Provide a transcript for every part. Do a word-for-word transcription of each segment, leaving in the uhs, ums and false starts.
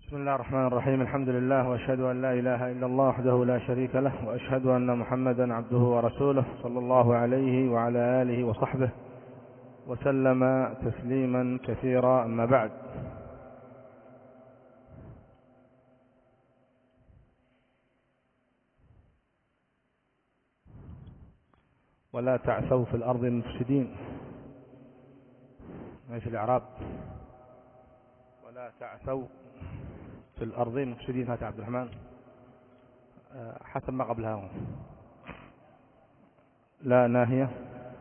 بسم الله الرحمن الرحيم. الحمد لله، وأشهد أن لا إله إلا الله وحده لا شريك له، وأشهد أن محمدا عبده ورسوله صلى الله عليه وعلى آله وصحبه وسلم تسليما كثيرا. أما بعد، ولا تعثوا في الأرض مفسدين. ايش الإعراب؟ ولا تعثوا في الأرض مفسدين. هات عبد الرحمن حسب ما قبلها. لا ناهية،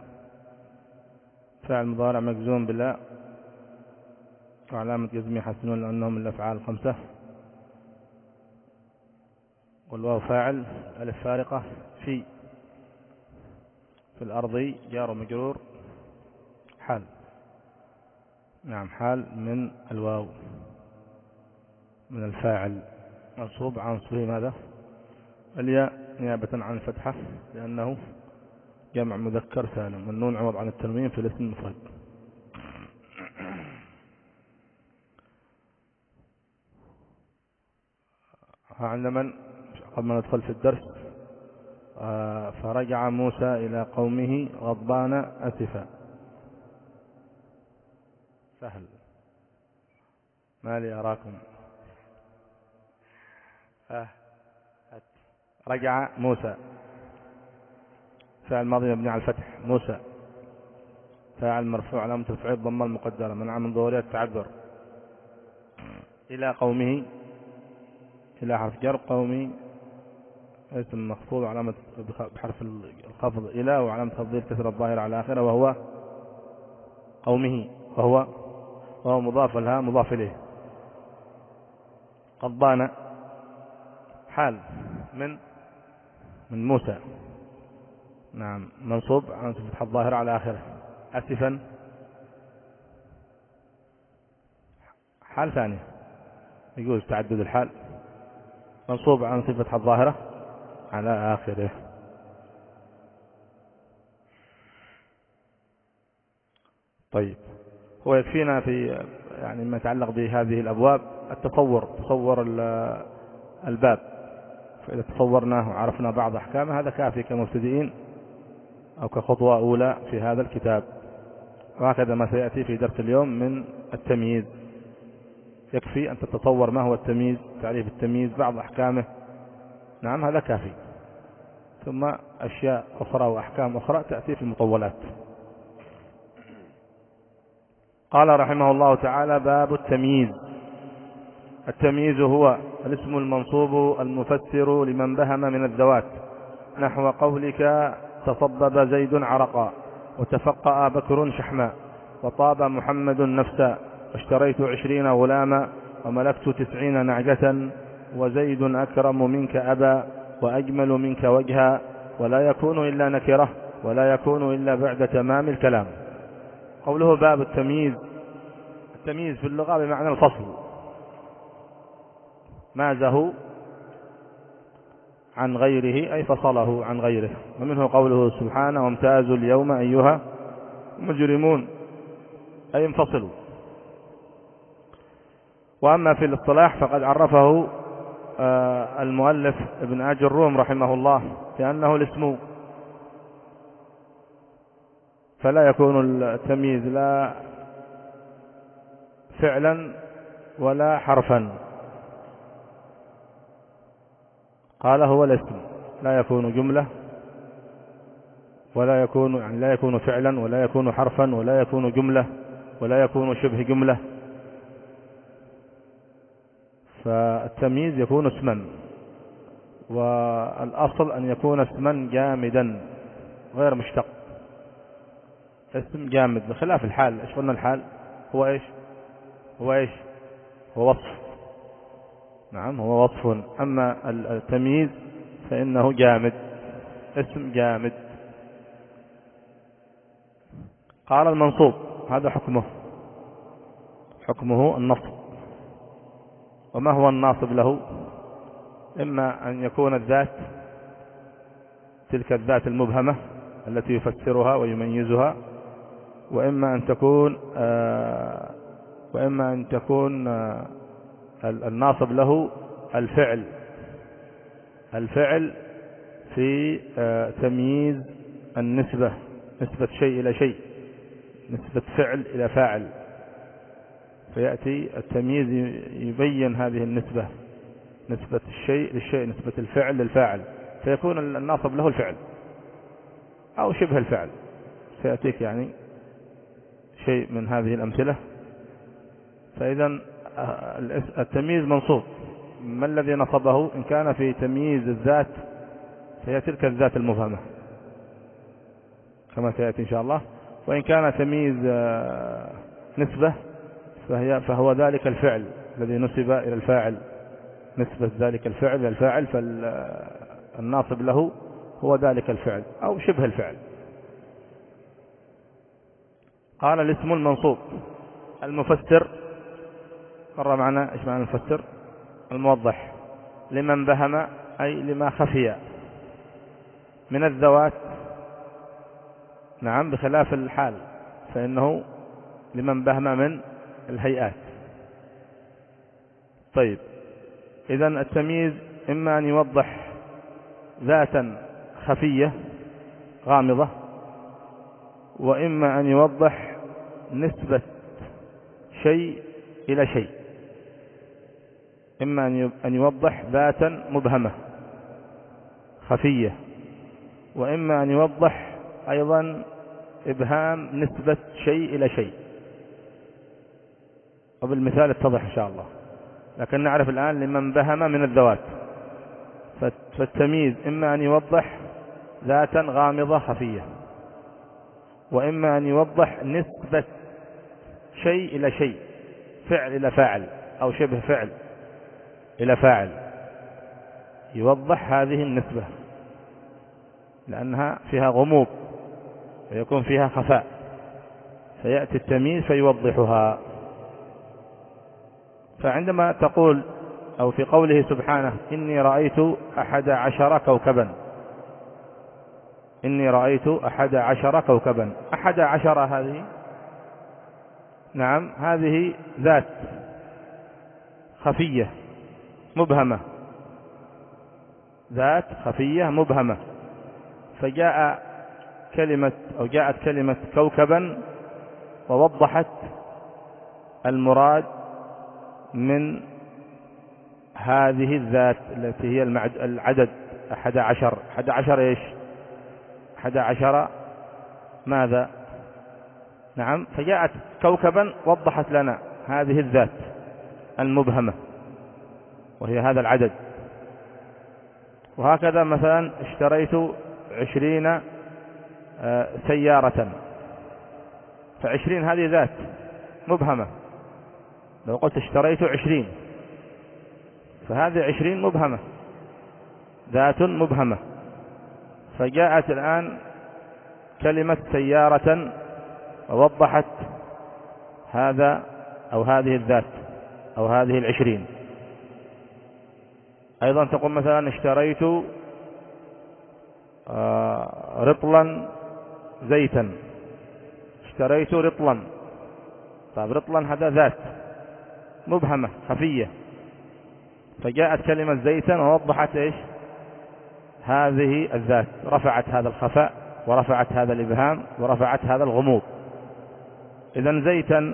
فعل مضارع مجزوم بلا، وعلامة جزمه حسنون لأنهم من الأفعال الخمسة، والواو فاعل، ألف فارقة، في في الأرض جار مجرور، حال. نعم، حال من الواو من الفاعل، منصوب عن صفه ماذا؟ الياء نيابة عن الفتحة لأنه جمع مذكر سالم، والنون عوض عن التنوين في الاسم المفرد. عندما قبل ما ندخل في الدرس، فرجع موسى إلى قومه غضبان أسفا. سهل، ما لي أراكم. أه. رجع موسى، فعل ماضي مبني على الفتح. موسى فاعل مرفوع علامة رفعه الضمة المقدرة منع من ظهورها التعذر. إلى قومه، إلى حرف جر، قومي اسم مخفوض علامة بحرف الخفض إلى، وعلامة تفضيل كسر الظاهر على آخره، وهو قومه، وهو وهو مضاف لها مضاف إليه. غضبان حال من من موسى، نعم، منصوب عن فتح الظاهر على آخره. أسفا حال ثانية، يجوز تعدد الحال، منصوب عن صفة الظاهرة على آخره. طيب، هو يكفينا في يعني ما يتعلق بهذه الأبواب التصور، تصور الباب، فإذا تصورناه وعرفنا بعض أحكامه هذا كافي كمبتدئين أو كخطوة أولى في هذا الكتاب. وهكذا ما سيأتي في درس اليوم من التمييز، يكفي أن تتصور ما هو التمييز، تعريف التمييز، بعض أحكامه، نعم هذا كافي. ثم أشياء أخرى وأحكام أخرى تأتي في المطولات. قال رحمه الله تعالى: باب التمييز. التمييز هو الاسم المنصوب المفسر لمن بهم من الذوات، نحو قولك: تصبب زيد عرقا، وتفقأ بكر شحما، وطاب محمد نفسا، واشتريت عشرين غلاما، وملكت تسعين نعجة، وزيد أكرم منك أبا، وأجمل منك وجها، ولا يكون إلا نكرة، ولا يكون إلا بعد تمام الكلام. قوله باب التمييز، التمييز في اللغة بمعنى الفصل، مازه عن غيره أي فصله عن غيره. ومنه قوله سبحانه: وامتازوا اليوم أيها مجرمون، أي انفصلوا. وأما في الاصطلاح فقد عرفه المؤلف ابن آج الروم رحمه الله بأنه الاسم، فلا يكون التمييز لا فعلا ولا حرفا. قال هو الاسم لا يكون جملة، ولا يكون يعني لا يكون فعلا، ولا يكون حرفا، ولا يكون جملة، ولا يكون شبه جملة. فالتمييز يكون اسما، والأصل أن يكون اسما جامدا غير مشتق، اسم جامد، بخلاف الحال. ايش قلنا؟ الحال هو ايش؟ هو ايش؟ هو وصف، نعم هو وصف. أما التمييز فإنه جامد، اسم جامد. قال المنصوب هذا حكمه، حكمه النصب. وما هو الناصب له؟ إما أن يكون الذات، تلك الذات المبهمة التي يفسرها ويميزها، وإما أن تكون آه وإما أن تكون آه الناصب له الفعل، الفعل في تمييز النسبة، نسبة شيء إلى شيء، نسبة فعل إلى فاعل، فيأتي التمييز يبين هذه النسبة، نسبة الشيء للشيء، نسبة الفعل للفاعل، فيكون الناصب له الفعل أو شبه الفعل. سيأتيك يعني شيء من هذه الأمثلة. فإذا التمييز منصوب، ما الذي نصبه؟ إن كان في تمييز الذات فهي تلك الذات المبهمة كما سيأتي إن شاء الله، وإن كان تمييز نسبة فهي فهو ذلك الفعل الذي نسب إلى الفاعل، نسبة ذلك الفعل إلى الفاعل، فالناصب له هو ذلك الفعل أو شبه الفعل. قال الاسم المنصوب. المفسر مر معنا ايش معنى المفسر؟ الموضح، لمن بهم أي لما خفي من الذوات، نعم، بخلاف الحال فإنه لمن بهم من الهيئات. طيب، إذن التمييز إما أن يوضح ذاتا خفية غامضة، وإما أن يوضح نسبة شيء إلى شيء، إما أن يوضح ذاتا مبهمة خفية، وإما أن يوضح أيضا إبهام نسبة شيء إلى شيء، وبالمثال اتضح إن شاء الله. لكن نعرف الآن لمن بهم من الذوات، فالتمييز إما أن يوضح ذاتا غامضة خفية، وإما أن يوضح نسبة شيء إلى شيء، فعل إلى فاعل أو شبه فعل إلى فاعل، يوضح هذه النسبة لأنها فيها غموض ويكون فيها خفاء، فيأتي التمييز فيوضحها. فعندما تقول أو في قوله سبحانه إني رأيت أحد عشر كوكبا، إني رأيت أحد عشر كوكبا، أحد عشر هذه، نعم، هذه ذات خفية مبهمة، ذات خفية مبهمة، فجاء كلمة أو جاءت كلمة كوكبا ووضحت المراد من هذه الذات التي هي العدد أحد عشر. أحد عشر إيش؟ أحد عشر ماذا؟ نعم، فجاءت كوكبا وضحت لنا هذه الذات المبهمة وهي هذا العدد. وهكذا مثلا اشتريت عشرين سيارة، فعشرين هذه ذات مبهمة، لو قلت اشتريت عشرين فهذه عشرين مبهمة، ذات مبهمة، فجاءت الآن كلمة سيارة ووضحت هذا أو هذه الذات أو هذه العشرين. أيضا تقول مثلا اشتريت رطلا زيتا، اشتريت رطلا، طيب رطلا هذا ذات مبهمة خفية، فجاءت كلمة زيتا ووضحت ايش؟ هذه الذات، رفعت هذا الخفاء ورفعت هذا الإبهام ورفعت هذا الغموض. إذن زيتا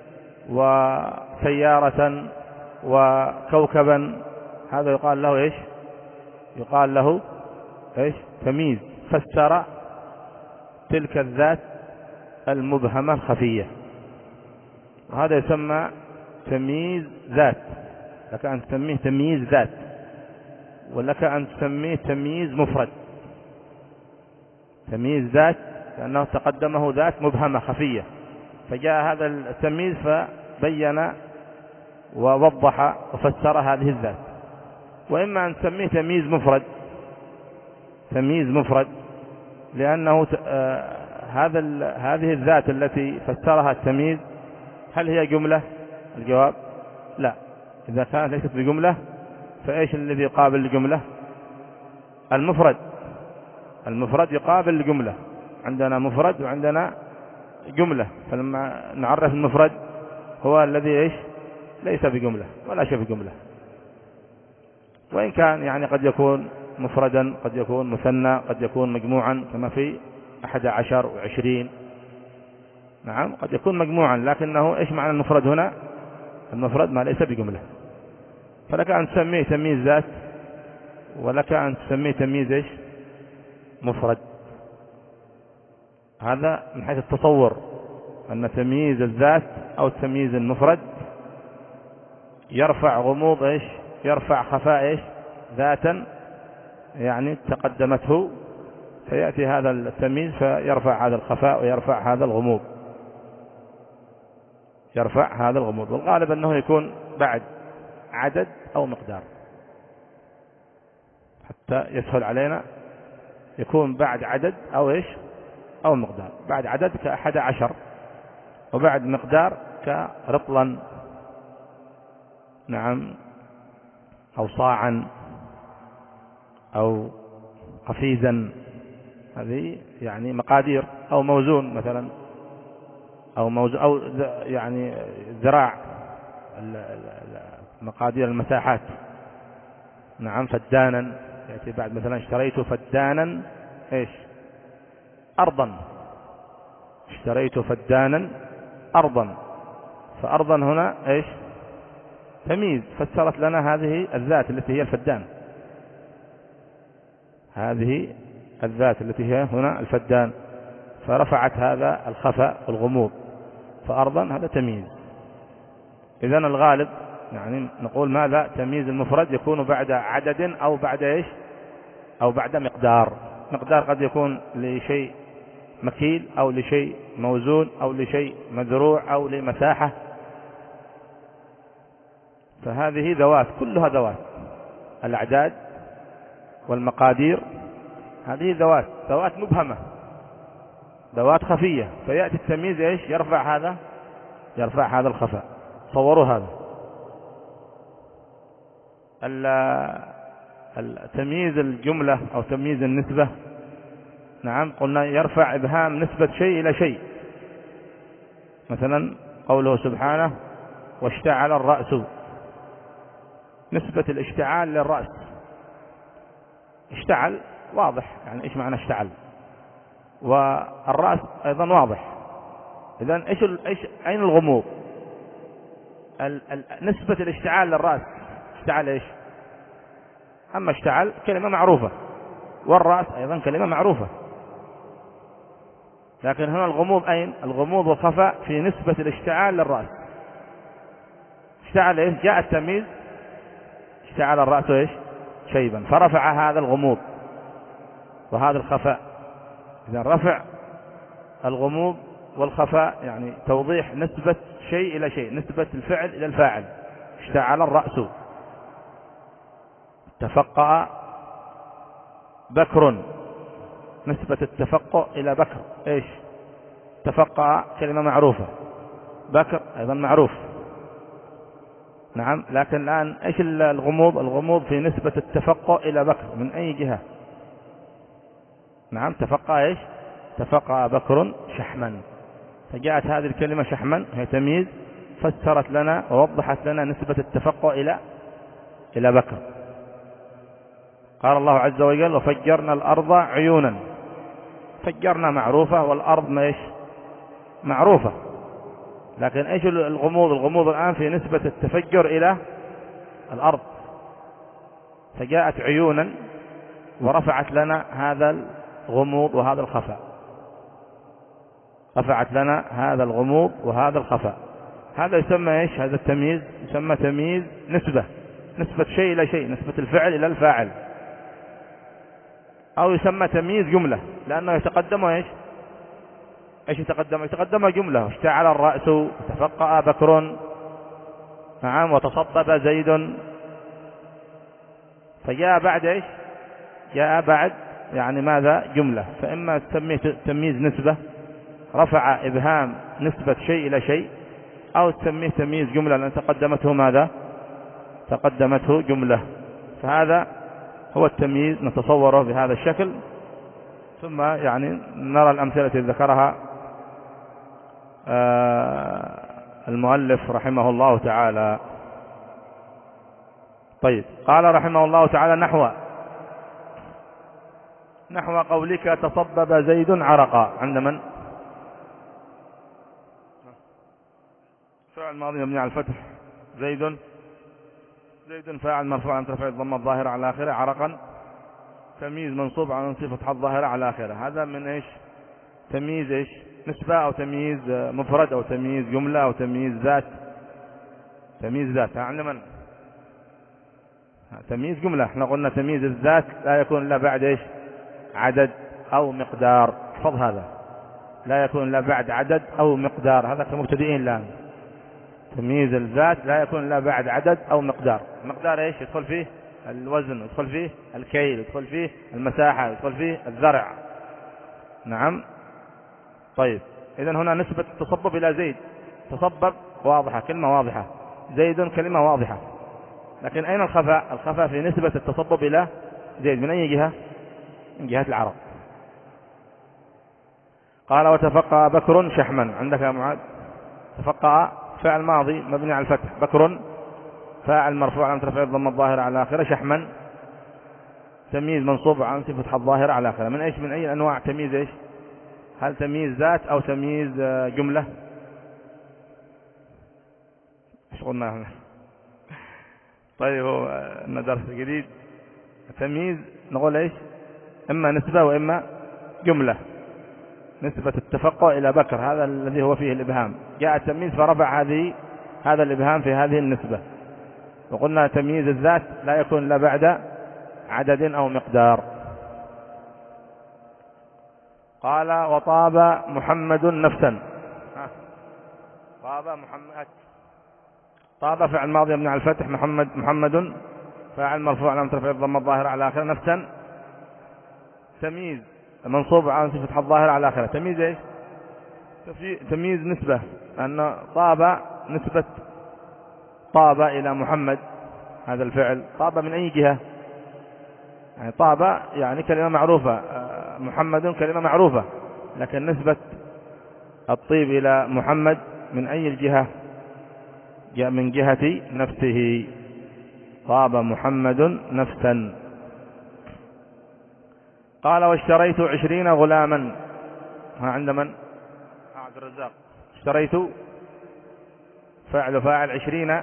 وسيارة وكوكبا هذا يقال له ايش؟ يقال له ايش؟ تمييز، فسر تلك الذات المبهمة الخفية، وهذا يسمى تمييز ذات. لك أن تسميه تمييز ذات، ولك أن تسميه تمييز مفرد. تمييز ذات لأنه تقدمه ذات مبهمة خفية، فجاء هذا التمييز فبين ووضح وفسر هذه الذات. وإما أن تسميه تمييز مفرد، تمييز مفرد لأنه هذا هذه الذات التي فسرها التمييز هل هي جملة؟ الجواب لا. إذا كانت ليست بجملة فإيش الذي يقابل الجملة؟ المفرد. المفرد يقابل الجملة، عندنا مفرد وعندنا جملة، فلما نعرف المفرد هو الذي إيش؟ ليس بجملة ولا شيء بجملة، وإن كان يعني قد يكون مفردا، قد يكون مثنى، قد يكون مجموعا كما في أحد عشر وعشرين. نعم قد يكون مجموعا، لكنه إيش معنى المفرد هنا؟ المفرد ما ليس بجملة. فلك أن تسميه تمييز ذات، ولك أن تسميه تمييز إيش؟ مفرد. هذا من حيث التصور، أن تمييز الذات أو تمييز المفرد يرفع غموض إيش؟ يرفع خفاء إيش؟ ذاتا يعني تقدمته، فيأتي هذا التمييز فيرفع هذا الخفاء ويرفع هذا الغموض، يرفع هذا الغموض. والغالب أنه يكون بعد عدد أو مقدار، حتى يسهل علينا يكون بعد عدد أو إيش؟ أو مقدار. بعد عدد كأحد عشر، وبعد مقدار كرطلا، نعم، أو صاعا أو قفيزا، هذه يعني مقادير، أو موزون مثلا، أو موزون، أو يعني ذراع، مقادير المساحات. نعم فدانا يأتي بعد، مثلا اشتريت فدانا إيش؟ أرضا، اشتريت فدانا أرضا، فأرضا هنا إيش؟ تمييز، فسرت لنا هذه الذات التي هي الفدان، هذه الذات التي هي هنا الفدان، فرفعت هذا الخفاء والغموض، فأرضا هذا تمييز. إذن الغالب يعني نقول ماذا؟ تمييز المفرد يكون بعد عدد أو بعد إيش؟ أو بعد مقدار. مقدار قد يكون لشيء مكيل، أو لشيء موزون، أو لشيء مذروع، أو لمساحة. فهذه ذوات، كلها ذوات، الأعداد والمقادير هذه ذوات، ذوات مبهمة، ذوات خفية، فيأتي التمييز إيش؟ يرفع هذا، يرفع هذا الخفاء. صوروا هذا التمييز الجملة أو تمييز النسبة. نعم قلنا يرفع إبهام نسبة شيء إلى شيء، مثلا قوله سبحانه واشتعل الرأس، نسبة الاشتعال للرأس. اشتعل واضح، يعني إيش معنى اشتعل؟ والرأس أيضا واضح. إذن إيش إيش أين الغموض؟ ال... ال... نسبة الاشتعال للرأس، اشتعل إيش؟ أما اشتعل كلمة معروفة، والرأس أيضا كلمة معروفة، لكن هنا الغموض أين؟ الغموض والخفاء في نسبة الاشتعال للرأس. اشتعل إيش؟ جاء التمييز اشتعل الرأس إيش؟ شيبا، فرفع هذا الغموض وهذا الخفاء. إذا رفع الغموض والخفاء يعني توضيح نسبة شيء إلى شيء، نسبة الفعل إلى الفاعل. اشتعل الرأس، تفقأ بكر، نسبة التفقؤ إلى بكر إيش؟ تفقأ كلمة معروفة، بكر أيضا معروف. نعم لكن الآن إيش الغموض؟ الغموض في نسبة التفقؤ إلى بكر من أي جهة؟ نعم تفقأ إيش؟ تفقأ بكر شحما، فجاءت هذه الكلمة شحما هي تمييز، فسرت لنا ووضحت لنا نسبة التفقؤ إلى إلى بكر. قال الله عز وجل وفجرنا الأرض عيونا، فجرنا معروفة، والأرض ما إيش؟ معروفة، لكن إيش الغموض؟ الغموض الآن في نسبة التفجر إلى الأرض، فجاءت عيونا ورفعت لنا هذا الغموض وهذا الخفاء، رفعت لنا هذا الغموض وهذا الخفاء. هذا يسمى إيش؟ هذا التمييز يسمى تمييز نسبة، نسبة شيء إلى شيء، نسبة الفعل إلى الفاعل. أو يسمى تمييز جملة، لأنه يتقدم إيش؟ إيش يتقدم؟ يتقدم جملة، اشتعل الرأس، تفقأ بكر، نعم، وتصبب زيد. فجاء بعد إيش؟ جاء بعد يعني ماذا؟ جملة. فإما تسميه تمييز نسبة، رفع إبهام نسبة شيء إلى شيء، أو تسميه تمييز جملة لأن تقدمته ماذا؟ تقدمته جملة. فهذا هو التمييز، نتصوره بهذا الشكل، ثم يعني نرى الأمثلة التي ذكرها المؤلف رحمه الله تعالى. طيب قال رحمه الله تعالى نحو نحو قولك تصبب زيد عرقا، عند من؟ فعل ماضي مبني على الفتح. زيد زيد فاعل مرفوع عن رفع الضمه الظاهره على اخره، عرقا تمييز منصوب على صفه الظاهره على اخره. هذا من ايش؟ تمييز ايش؟ نسبه او تمييز مفرد او تمييز جمله او تمييز ذات؟ تمييز ذات. عند من؟ تمييز جمله. احنا قلنا تمييز الذات لا يكون الا بعد ايش؟ عدد او مقدار. احفظ هذا، لا يكون الا بعد عدد او مقدار. هذا كمبتدئين الان. تمييز الذات لا يكون الا بعد عدد او مقدار. مقدار ايش؟ يدخل فيه الوزن، يدخل فيه الكيل، يدخل فيه المساحه، يدخل فيه الزرع. نعم. طيب اذا هنا نسبة التصبب الى زيد. تصبب واضحة، كلمة واضحة. زيد كلمة واضحة، لكن اين الخفاء؟ الخفاء في نسبة التصبب الى زيد. من اي جهة؟ من جهة العرب. قال وتفقأ بكر شحما. عندك يا معاذ؟ تفقأ فعل ماضي مبني على الفتح، بكر فاعل مرفوع على رفع الضمه الظاهره على اخره، شحما تمييز منصوب عن صفة الظاهره على اخره. من ايش؟ من اي انواع تمييز ايش؟ هل تمييز ذات او تمييز جملة؟ ايش قلنا هنا؟ طيب هو ان درس جديد. التمييز نقول ايش؟ اما نسبة واما جملة. نسبة التفقع الى بكر، هذا الذي هو فيه الابهام. جاء التمييز فرفع هذه هذا الابهام في هذه النسبة. وقلنا تمييز الذات لا يكون الا بعد عدد او مقدار. قال وطاب محمد نفسا. طاب محمد. طاب فعل ماضي مبني على الفتح، محمد محمد فاعل مرفوع على رفع الضمه الظاهره على اخره، نفسا تمييز منصوب على صفة الظاهره على اخره. تمييز ايش؟ تمييز نسبة، أن طاب نسبة طاب إلى محمد. هذا الفعل طاب من أي جهة؟ يعني طاب يعني كلمة معروفة، محمد كلمة معروفة، لكن نسبة الطيب إلى محمد من أي الجهة؟ جاء من جهة نفسه. طاب محمد نفسا. قال واشتريت عشرين غلاما. ها عند من؟ عبد الرزاق. اشتريت فاعل فاعل عشرين.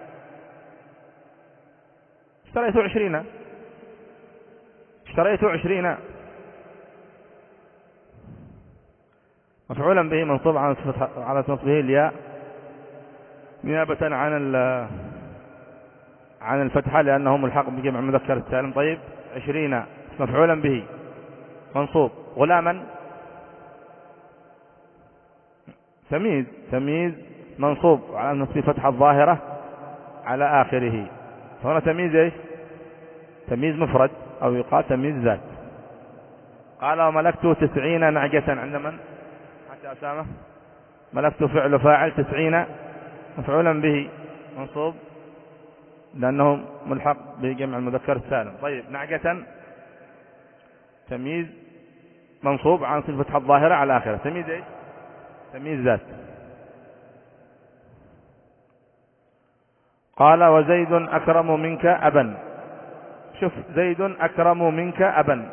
اشتريت عشرين. اشتريت عشرين مفعولا به منصوب على على نصبه الياء نيابة عن عن الفتحة لأنه ملحق بجمع مذكر السالم. طيب عشرين مفعولا به منصوب. غلاما تمييز تمييز منصوب على نصب فتحة الظاهرة على آخره. فهنا تمييز ايش؟ تمييز مفرد أو يقال تمييز ذات. قال وملكت تسعين نعجة. عند من؟ حتى أسامة. ملكت فعل فاعل تسعين مفعولا به منصوب لأنه ملحق بجمع المذكر السالم. طيب نعجة تمييز منصوب عن صفة فتحة الظاهرة على آخره. تمييز ايش؟ تمييز ذات. قال وزيد أكرم منك أبا. شوف زيد أكرم منك أبا،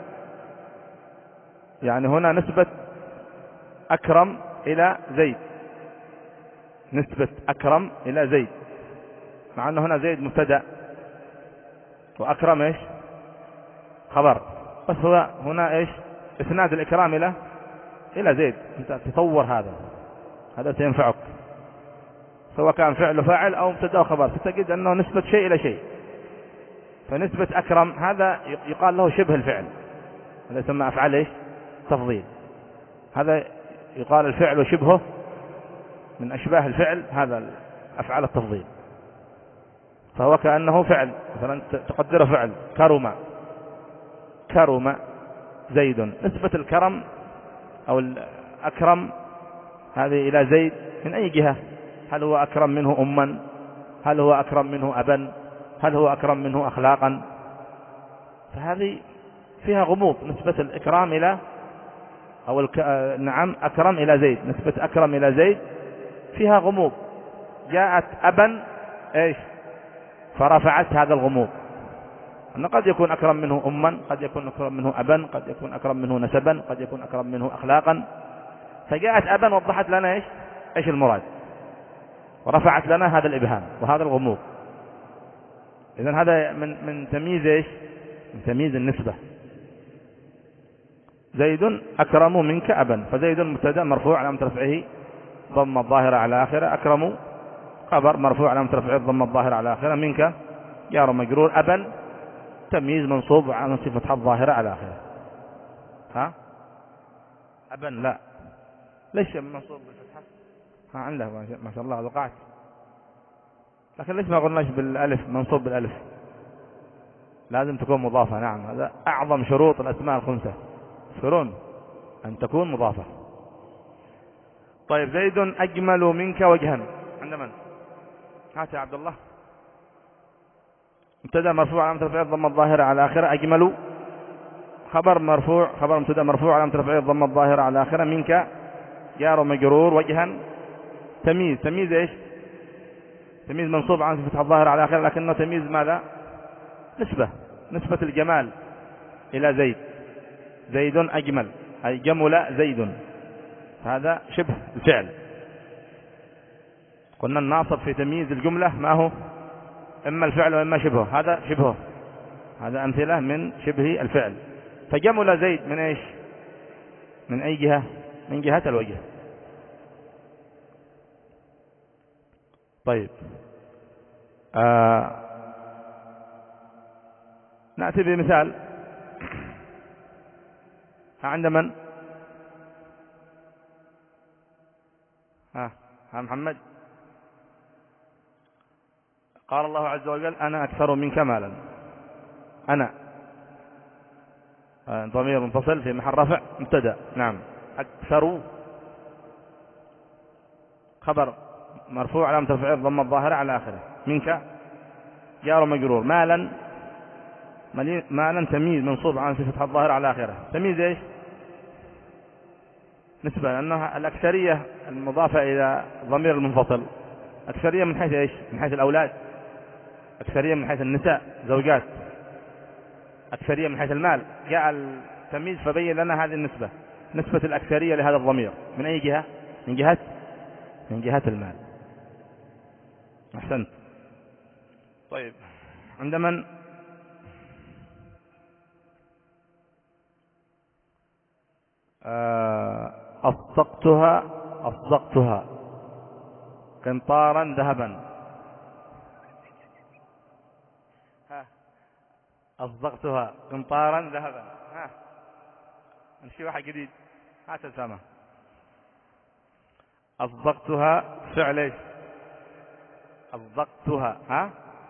يعني هنا نسبة أكرم إلى زيد. نسبة أكرم إلى زيد، مع أن هنا زيد مبتدأ وأكرم إيش؟ خبر. بس هو هنا إيش؟ إسناد الإكرام إلى إلى زيد. أنت تطور هذا هذا سينفعك، سواء كان فعل فاعل أو مبتدأ وخبر، ستجد أنه نسبة شيء إلى شيء. فنسبة أكرم هذا يقال له شبه الفعل، هذا يسمى أفعال إيش؟ تفضيل. هذا يقال الفعل وشبهه من أشباه الفعل، هذا أفعال التفضيل. فهو كأنه فعل، مثلا تقدره فعل كرم. كرم زيد. نسبة الكرم أو الأكرم هذه إلى زيد من أي جهة؟ هل هو أكرم منه أما؟ هل هو أكرم منه أبا؟ هل هو أكرم منه أخلاقا؟ فهذه فيها غموض. نسبة الإكرام إلى أو الك... نعم أكرم إلى زيد، نسبة أكرم إلى زيد فيها غموض. جاءت أبا إيش؟ فرفعت هذا الغموض. أنه قد يكون أكرم منه أما، قد يكون أكرم منه أبا، قد يكون أكرم منه نسبا، قد يكون أكرم منه أخلاقا. فجاءت أبا وضحت لنا إيش إيش المراد، ورفعت لنا هذا الإبهام وهذا الغموض. إذن هذا من من تمييز إيش؟ من تمييز النسبة. زيد أكرم منك أبا، فزيد مبتدأ مرفوع علامة رفعه ضم الظاهرة على آخره، أكرم خبر مرفوع علامة رفعه ضم الظاهرة على آخره، منك جار مجرور، أبا تمييز منصوب على صفة الظاهرة على آخره. ها أبا لا ليش منصوب بالفتحة؟ ها عنده ما شاء الله وقعت، لكن ليش ما قلناش بالألف منصوب بالألف؟ لازم تكون مضافة. نعم هذا أعظم شروط الأسماء الخمسة، شرون أن تكون مضافة. طيب زيد أجمل منك وجها عند من؟ هات يا عبد الله. مبتدا مرفوع علامة رفعه ضم الظاهرة على آخره، أجمل خبر مرفوع خبر مبتدا مرفوع علامة رفعه ضم الظاهرة على آخره، منك جار مجرور، وجها تمييز. تمييز ايش؟ تمييز منصوب على صفة الظاهرة على آخره، لكنه تمييز ماذا؟ نسبة، نسبة الجمال إلى زيد. زيد أجمل أي جمل زيد، هذا شبه الفعل. قلنا الناصب في تمييز الجملة ما هو؟ إما الفعل وإما شبهه، هذا شبهه، هذا أمثلة من شبه الفعل. فجمل زيد من إيش؟ من أي جهة؟ من جهة الوجه. طيب آه نأتي بمثال. عند من؟ ها ها محمد. قال الله عز وجل أنا أكثر منك مالا. أنا ضمير منفصل في محل رفع مبتدأ. نعم أكثر خبر مرفوع علامة رفعه ضم الظاهرة على آخره، منك جار مجرور، مالا مالا تمييز منصوب عن صفة الظاهرة على آخره. تمييز ايش؟ نسبة، لأنها الأكثرية المضافة إلى ضمير المنفصل أكثرية من حيث ايش؟ من حيث الأولاد، أكثرية من حيث النساء زوجات، أكثرية من حيث المال. جاء التمييز فبين لنا هذه النسبة، نسبة الأكثرية لهذا الضمير من أي جهة؟ من جهة من جهة المال. أحسنت. طيب عند من؟ أصدقتها أصدقتها قنطارا ذهبا. ها أصدقتها قنطارا ذهبا. ها نمشي واحد جديد. هات السامة. أصدقتها فعل ايش؟ أصدقتها. ها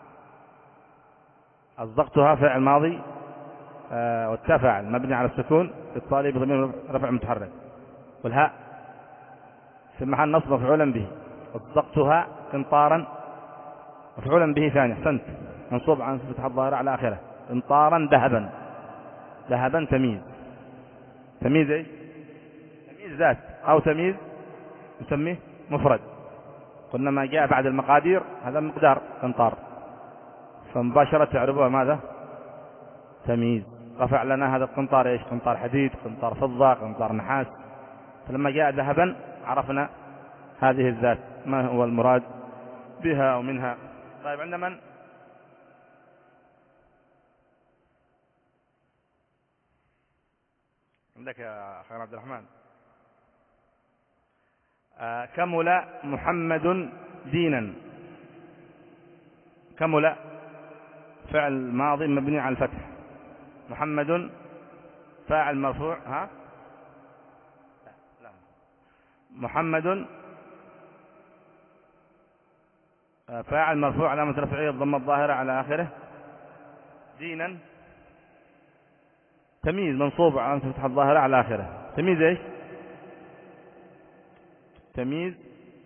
أصدقتها فعل ماضي آه والتاء فاعل مبني على السكون اتصالي بضمير رفع متحرك، والهاء في محل نصب مفعولا به. أصدقتها قنطارا مفعولا به ثاني. احسنت، منصوب عن صفة الظاهرة على آخره. قنطارا ذهبا. ذهبا تمييز. تمييز ايش؟ تمييز ذات أو تمييز نسميه مفرد. قلنا ما جاء بعد المقادير هذا مقدار قنطار، فمباشرة تعرفها ماذا؟ تمييز. رفع لنا هذا القنطار ايش؟ قنطار حديد، قنطار فضة، قنطار نحاس. فلما جاء ذهبا عرفنا هذه الذات ما هو المراد بها ومنها. طيب عند من؟ عندك يا خير عبد الرحمن. آه كمل محمد دينا. كمل فعل ماضي مبني على الفتح، محمد فاعل مرفوع. ها لا لا محمد فاعل مرفوع علامة رفعه الضمة الظاهرة على آخره. دينا تمييز منصوب علامة فتح الظاهرة على آخره. تمييز ايش؟ تمييز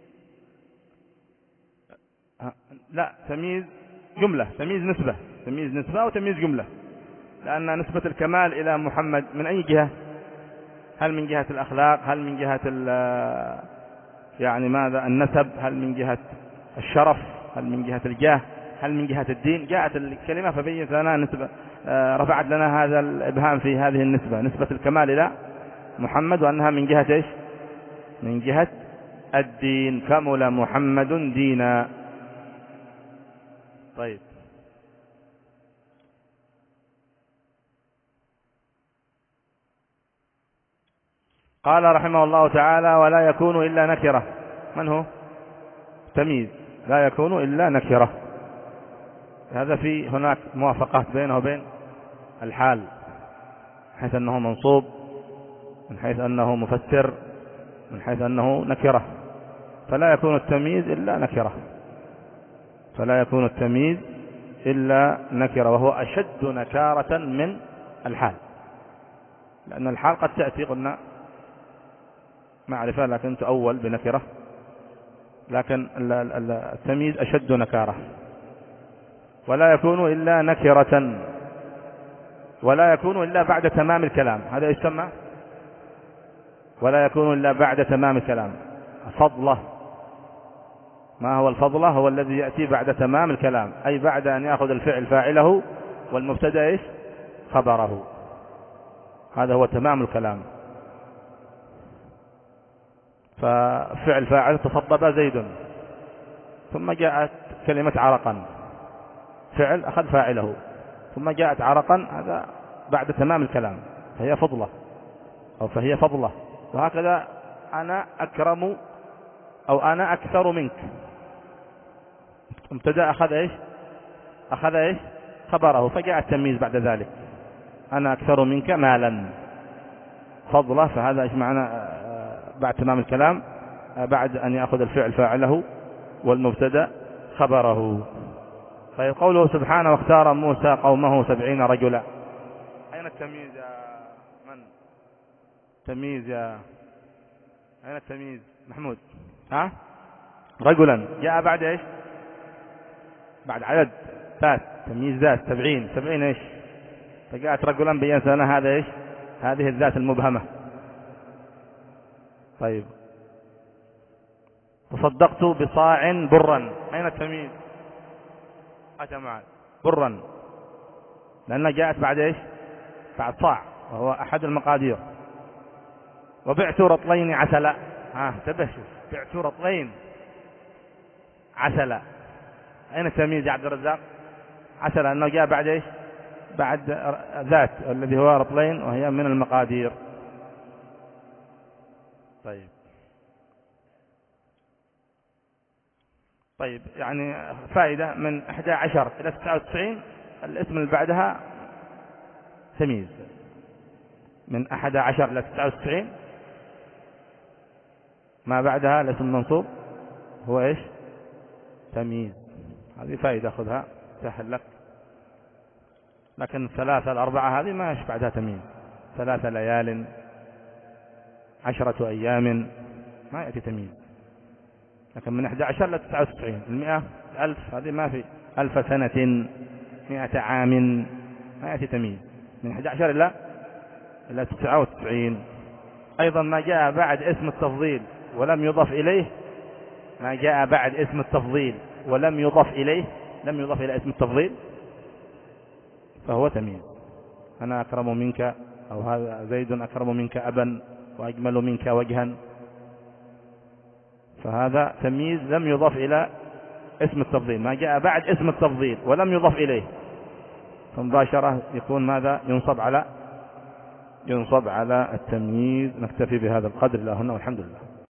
لا تمييز جملة. تمييز نسبة. تمييز نسبة أو تمييز جملة، لأن نسبة الكمال إلى محمد من أي جهة؟ هل من جهة الأخلاق؟ هل من جهة يعني ماذا النسب؟ هل من جهة الشرف؟ هل من جهة الجاه؟ هل من جهة الدين؟ جاءت الكلمة فبينت لنا نسبة، رفعت لنا هذا الإبهام في هذه النسبة، نسبة الكمال إلى محمد، وأنها من جهة إيش؟ من جهة الدين، كمل محمد دينا. طيب، قال رحمه الله تعالى: ولا يكون إلا نكرة. من هو؟ تمييز، لا يكون إلا نكرة. هذا في هناك موافقات بينه وبين الحال، حيث أنه منصوب، من حيث أنه مفسر، من حيث أنه نكرة. فلا يكون التمييز إلا نكرة، فلا يكون التمييز إلا نكرة، وهو أشد نكارة من الحال، لأن الحال قد تأتي قلنا معرفة لكن تؤول بنكرة، لكن التمييز أشد نكارة. ولا يكون إلا نكرة، ولا يكون إلا بعد تمام الكلام. هذا يسمى ولا يكون إلا بعد تمام الكلام. فضله، ما هو الفضله؟ هو الذي يأتي بعد تمام الكلام، أي بعد أن يأخذ الفعل فاعله والمبتدأ إيش؟ خبره. هذا هو تمام الكلام. ففعل فاعل: تصبب زيد، ثم جاءت كلمة عرقا، فعل أخذ فاعله، ثم جاءت عرقا، هذا بعد تمام الكلام، فهي فضلة أو فهي فضلة. وهكذا أنا أكرم أو أنا أكثر منك، مبتدأ أخذ إيش؟ أخذ إيش؟ خبره، فجاء التمييز بعد ذلك: أنا أكثر منك مالا، فضلة. فهذا إيش معنى بعد تمام الكلام؟ بعد أن يأخذ الفعل فاعله والمبتدأ خبره. طيب، قوله سبحانه: واختار موسى قومه سبعين رجلا. أين التمييز يا من؟ تمييز يا أين التمييز؟ محمود، ها؟ رجلا جاء بعد إيش؟ بعد عدد ذات، تمييز ذات، سبعين، سبعين إيش؟ فجاءت رجلا بيّن لنا هذا إيش؟ هذه الذات المبهمة. طيب، تصدقت بصاع برا. أين التمييز؟ أتى معا برا، لأنها جاءت بعد إيش؟ بعد صاع، وهو أحد المقادير. وبعت رطلين عسلا. ها، تبشر، بعت رطلين عسلا. أين التمييز يا عبد الرزاق؟ عسلا، أنه جاء بعد إيش؟ بعد ذات الذي هو رطلين، وهي من المقادير. طيب طيب يعني فائدة: من أحد عشر إلى تسعة وتسعين الاسم اللي بعدها تمييز، من أحد عشر إلى تسعة وتسعين ما بعدها الاسم المنصوب هو إيش؟ تمييز. هذه فائدة خذها سهل لك. لكن الثلاثة الأربعة هذه ما يش بعدها تمييز. ثلاثة ليال، عشرة أيام، ما يأتي تمييز. لكن من أحد عشر إلى تسعة وتسعين، المئة، ألف، هذه ما في. ألف سنة، مئة عام، ما يأتي تمييز. من أحد عشر إلى إلى تسعة وتسعين. أيضا ما جاء بعد اسم التفضيل ولم يضف إليه، ما جاء بعد اسم التفضيل ولم يضف إليه، لم يضف إلى اسم التفضيل، فهو تمييز. أنا أكرم منك، أو هذا زيد أكرم منك أبا وأجمل منك وجها، فهذا تمييز لم يضف إلى اسم التفضيل. ما جاء بعد اسم التفضيل ولم يضف إليه، فمباشرة يكون ماذا؟ ينصب على ينصب على التمييز. نكتفي بهذا القدر، لا هنا والحمد لله.